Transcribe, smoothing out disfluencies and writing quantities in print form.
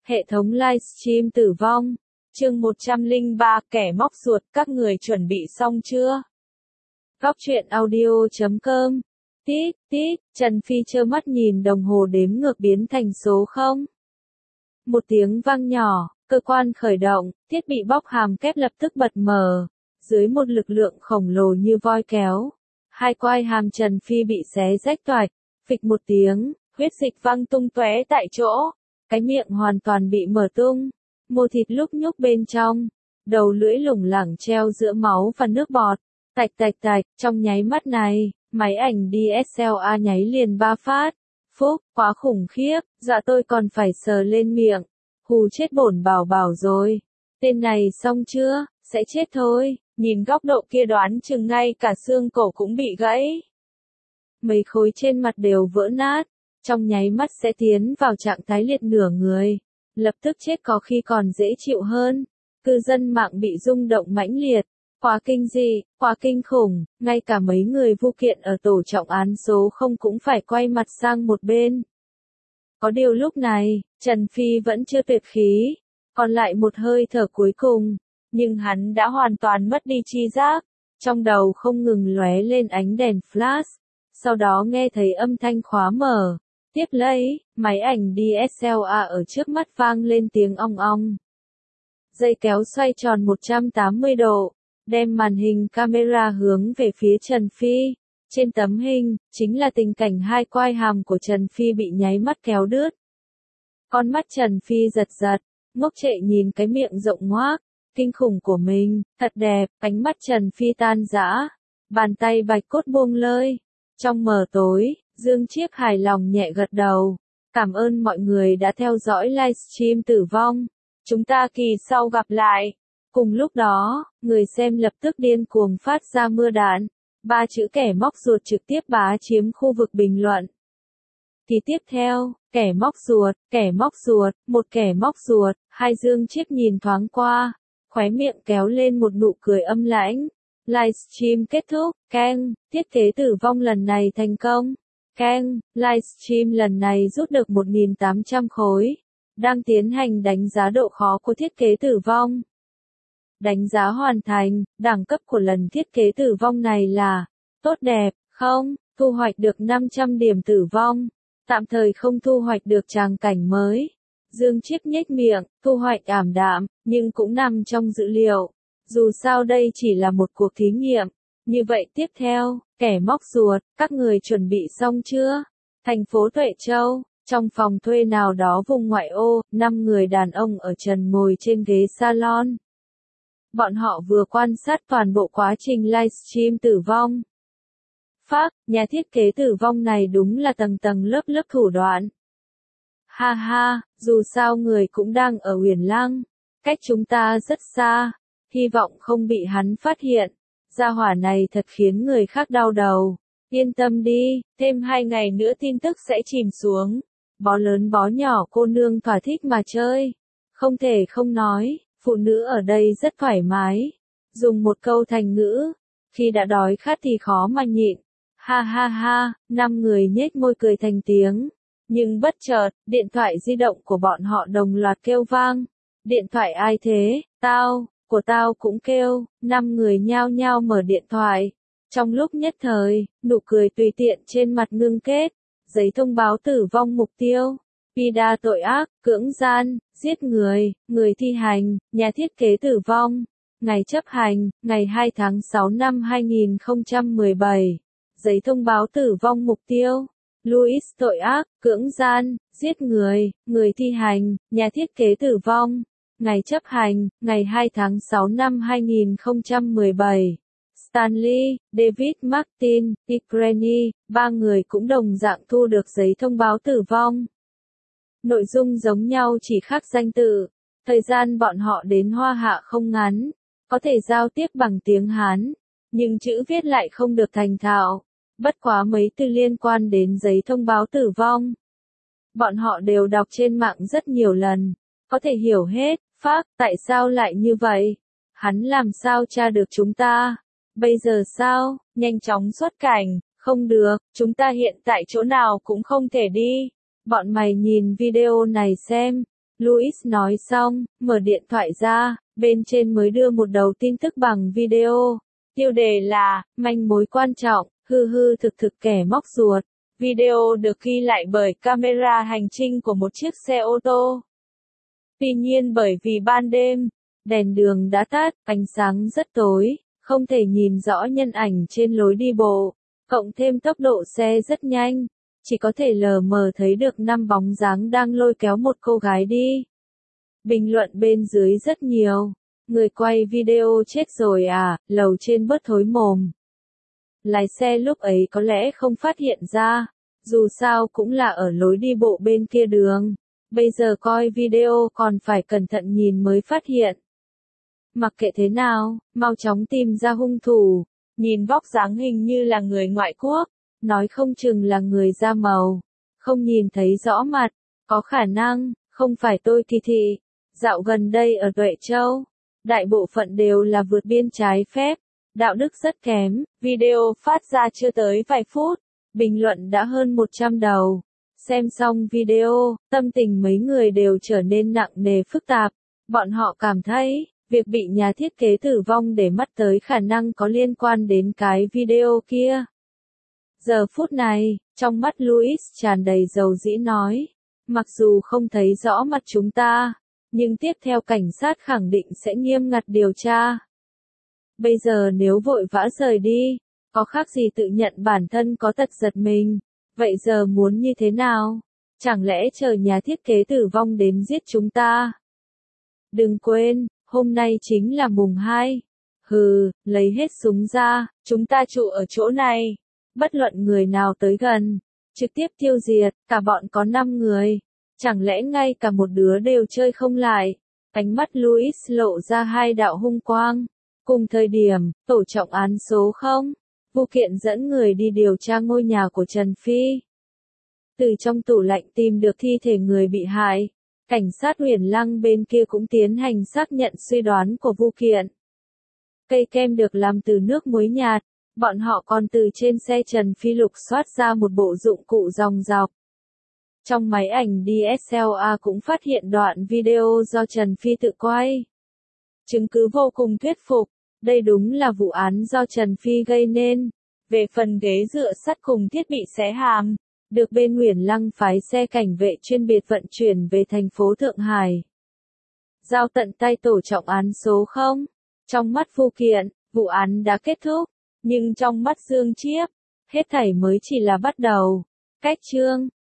Hệ thống livestream tử vong. Chương 103, kẻ móc ruột, các người chuẩn bị xong chưa? Góc truyện audio.com. Tít, tít, Trần Phi trơ mắt nhìn đồng hồ đếm ngược biến thành số 0. Một tiếng vang nhỏ, cơ quan khởi động, thiết bị bóc hàm kép lập tức bật mở. Dưới một lực lượng khổng lồ như voi kéo, hai quai hàm Trần Phi bị xé rách toạch, phịch một tiếng, huyết dịch văng tung tóe tại chỗ. Cái miệng hoàn toàn bị mở tung, mô thịt lúc nhúc bên trong, đầu lưỡi lủng lẳng treo giữa máu và nước bọt, tạch tạch tạch, trong nháy mắt này, máy ảnh DSLR nháy liền 3 phát. Phúc, quá khủng khiếp, dạ tôi còn phải sờ lên miệng, hù chết bổn bảo bảo rồi. Tên này xong chưa, sẽ chết thôi, nhìn góc độ kia đoán chừng ngay cả xương cổ cũng bị gãy. Mấy khối trên mặt đều vỡ nát. Trong nháy mắt sẽ tiến vào trạng thái liệt nửa người, lập tức chết có khi còn dễ chịu hơn. Cư dân mạng bị rung động mãnh liệt, quá kinh dị, quá kinh khủng, ngay cả mấy người vụ kiện ở tổ trọng án số 0 cũng phải quay mặt sang một bên. Có điều lúc này, Trần Phi vẫn chưa tuyệt khí, còn lại một hơi thở cuối cùng, nhưng hắn đã hoàn toàn mất đi tri giác, trong đầu không ngừng lóe lên ánh đèn flash, sau đó nghe thấy âm thanh khóa mở. Tiếp lấy, máy ảnh DSLR ở trước mắt vang lên tiếng ong ong. Dây kéo xoay tròn 180 độ, đem màn hình camera hướng về phía Trần Phi. Trên tấm hình, chính là tình cảnh hai quai hàm của Trần Phi bị nháy mắt kéo đứt. Con mắt Trần Phi giật giật, ngốc trệ nhìn cái miệng rộng ngoác, kinh khủng của mình, thật đẹp, ánh mắt Trần Phi tan rã, bàn tay bạch cốt buông lơi. Trong mờ tối, Dương Chiếc hài lòng nhẹ gật đầu. Cảm ơn mọi người đã theo dõi livestream tử vong. Chúng ta kỳ sau gặp lại. Cùng lúc đó, người xem lập tức điên cuồng phát ra mưa đạn. 3 chữ kẻ móc ruột trực tiếp bá chiếm khu vực bình luận. Thì tiếp theo, kẻ móc ruột, một kẻ móc ruột, hai Dương Chiếc nhìn thoáng qua, khóe miệng kéo lên một nụ cười âm lãnh. Livestream kết thúc, keng, thiết kế tử vong lần này thành công. Keng, livestream lần này rút được 1.800 khối. Đang tiến hành đánh giá độ khó của thiết kế tử vong. Đánh giá hoàn thành, đẳng cấp của lần thiết kế tử vong này là tốt đẹp, không, thu hoạch được 500 điểm tử vong. Tạm thời không thu hoạch được tràng cảnh mới. Dương Chiếc nhếch miệng, thu hoạch ảm đạm, nhưng cũng nằm trong dữ liệu. Dù sao đây chỉ là một cuộc thí nghiệm. Như vậy tiếp theo, kẻ móc ruột, các người chuẩn bị xong chưa? Thành phố Tuệ Châu, trong phòng thuê nào đó vùng ngoại ô, 5 người đàn ông ở trần ngồi trên ghế salon. Bọn họ vừa quan sát toàn bộ quá trình livestream tử vong. Phác, nhà thiết kế tử vong này đúng là tầng tầng lớp lớp thủ đoạn. Ha ha, dù sao người cũng đang ở Huyền Lăng, cách chúng ta rất xa. Hy vọng không bị hắn phát hiện. Gia hỏa này thật khiến người khác đau đầu. Yên tâm đi, thêm 2 ngày nữa tin tức sẽ chìm xuống. Bó lớn bó nhỏ cô nương thỏa thích mà chơi. Không thể không nói, phụ nữ ở đây rất thoải mái. Dùng một câu thành ngữ, khi đã đói khát thì khó mà nhịn. Ha ha ha, 5 người nhếch môi cười thành tiếng. Nhưng bất chợt, điện thoại di động của bọn họ đồng loạt kêu vang. Điện thoại ai thế? Tao. Của tao cũng kêu, 5 người nhao nhao mở điện thoại. Trong lúc nhất thời, nụ cười tùy tiện trên mặt ngưng kết. Giấy thông báo tử vong mục tiêu. Pida tội ác, cưỡng gian, giết người, người thi hành, nhà thiết kế tử vong. Ngày chấp hành, ngày 2 tháng 6 năm 2017. Giấy thông báo tử vong mục tiêu. Louis tội ác, cưỡng gian, giết người, người thi hành, nhà thiết kế tử vong. Ngày chấp hành, ngày 2 tháng 6 năm 2017. Stanley, David Martin, Ukraine, 3 người cũng đồng dạng thu được giấy thông báo tử vong. Nội dung giống nhau chỉ khác danh tự. Thời gian bọn họ đến Hoa Hạ không ngắn, có thể giao tiếp bằng tiếng Hán, nhưng chữ viết lại không được thành thạo. Bất quá mấy từ liên quan đến giấy thông báo tử vong. Bọn họ đều đọc trên mạng rất nhiều lần, có thể hiểu hết. Phác, tại sao lại như vậy? Hắn làm sao tra được chúng ta? Bây giờ sao? Nhanh chóng xuất cảnh, không được, chúng ta hiện tại chỗ nào cũng không thể đi. Bọn mày nhìn video này xem, Louis nói xong, mở điện thoại ra, bên trên mới đưa một đầu tin tức bằng video. Tiêu đề là, manh mối quan trọng, hư hư thực thực kẻ móc ruột. Video được ghi lại bởi camera hành trình của một chiếc xe ô tô. Tuy nhiên bởi vì ban đêm, đèn đường đã tắt, ánh sáng rất tối, không thể nhìn rõ nhân ảnh trên lối đi bộ, cộng thêm tốc độ xe rất nhanh, chỉ có thể lờ mờ thấy được 5 bóng dáng đang lôi kéo một cô gái đi. Bình luận bên dưới rất nhiều. Người quay video chết rồi à, lầu trên bớt thối mồm. Lái xe lúc ấy có lẽ không phát hiện ra, dù sao cũng là ở lối đi bộ bên kia đường. Bây giờ coi video còn phải cẩn thận nhìn mới phát hiện. Mặc kệ thế nào, mau chóng tìm ra hung thủ. Nhìn vóc dáng hình như là người ngoại quốc, nói không chừng là người da màu. Không nhìn thấy rõ mặt, có khả năng, không phải tôi kỳ thị. Dạo gần đây ở Tuệ Châu, đại bộ phận đều là vượt biên trái phép, đạo đức rất kém, video phát ra chưa tới vài phút, bình luận đã hơn 100 đầu. Xem xong video, tâm tình mấy người đều trở nên nặng nề phức tạp, bọn họ cảm thấy, việc bị nhà thiết kế tử vong để mắt tới khả năng có liên quan đến cái video kia. Giờ phút này, trong mắt Louis tràn đầy dầu dĩ nói, mặc dù không thấy rõ mặt chúng ta, nhưng tiếp theo cảnh sát khẳng định sẽ nghiêm ngặt điều tra. Bây giờ nếu vội vã rời đi, có khác gì tự nhận bản thân có tật giật mình, vậy giờ muốn như thế nào? Chẳng lẽ chờ nhà thiết kế tử vong đến giết chúng ta? Đừng quên, hôm nay chính là mùng 2. Hừ, lấy hết súng ra, chúng ta trụ ở chỗ này. Bất luận người nào tới gần, trực tiếp tiêu diệt, cả bọn có 5 người. Chẳng lẽ ngay cả một đứa đều chơi không lại? Ánh mắt Louis lộ ra 2 đạo hung quang. Cùng thời điểm, tổ trọng án số 0, vụ kiện dẫn người đi điều tra ngôi nhà của Trần Phi. Từ trong tủ lạnh tìm được thi thể người bị hại. Cảnh sát Huyền Lăng bên kia cũng tiến hành xác nhận suy đoán của vụ kiện. Cây kem được làm từ nước muối nhạt. Bọn họ còn từ trên xe Trần Phi lục soát ra một bộ dụng cụ dòng dọc. Trong máy ảnh DSLR cũng phát hiện đoạn video do Trần Phi tự quay. Chứng cứ vô cùng thuyết phục, đây đúng là vụ án do Trần Phi gây nên. Về phần ghế dựa sắt cùng thiết bị xé hàm, được bên Huyền Lăng phái xe cảnh vệ chuyên biệt vận chuyển về thành phố Thượng Hải. Giao tận tay tổ trọng án số 0. Trong mắt vụ kiện, vụ án đã kết thúc, nhưng trong mắt Dương Chiếp, hết thảy mới chỉ là bắt đầu. Cách chương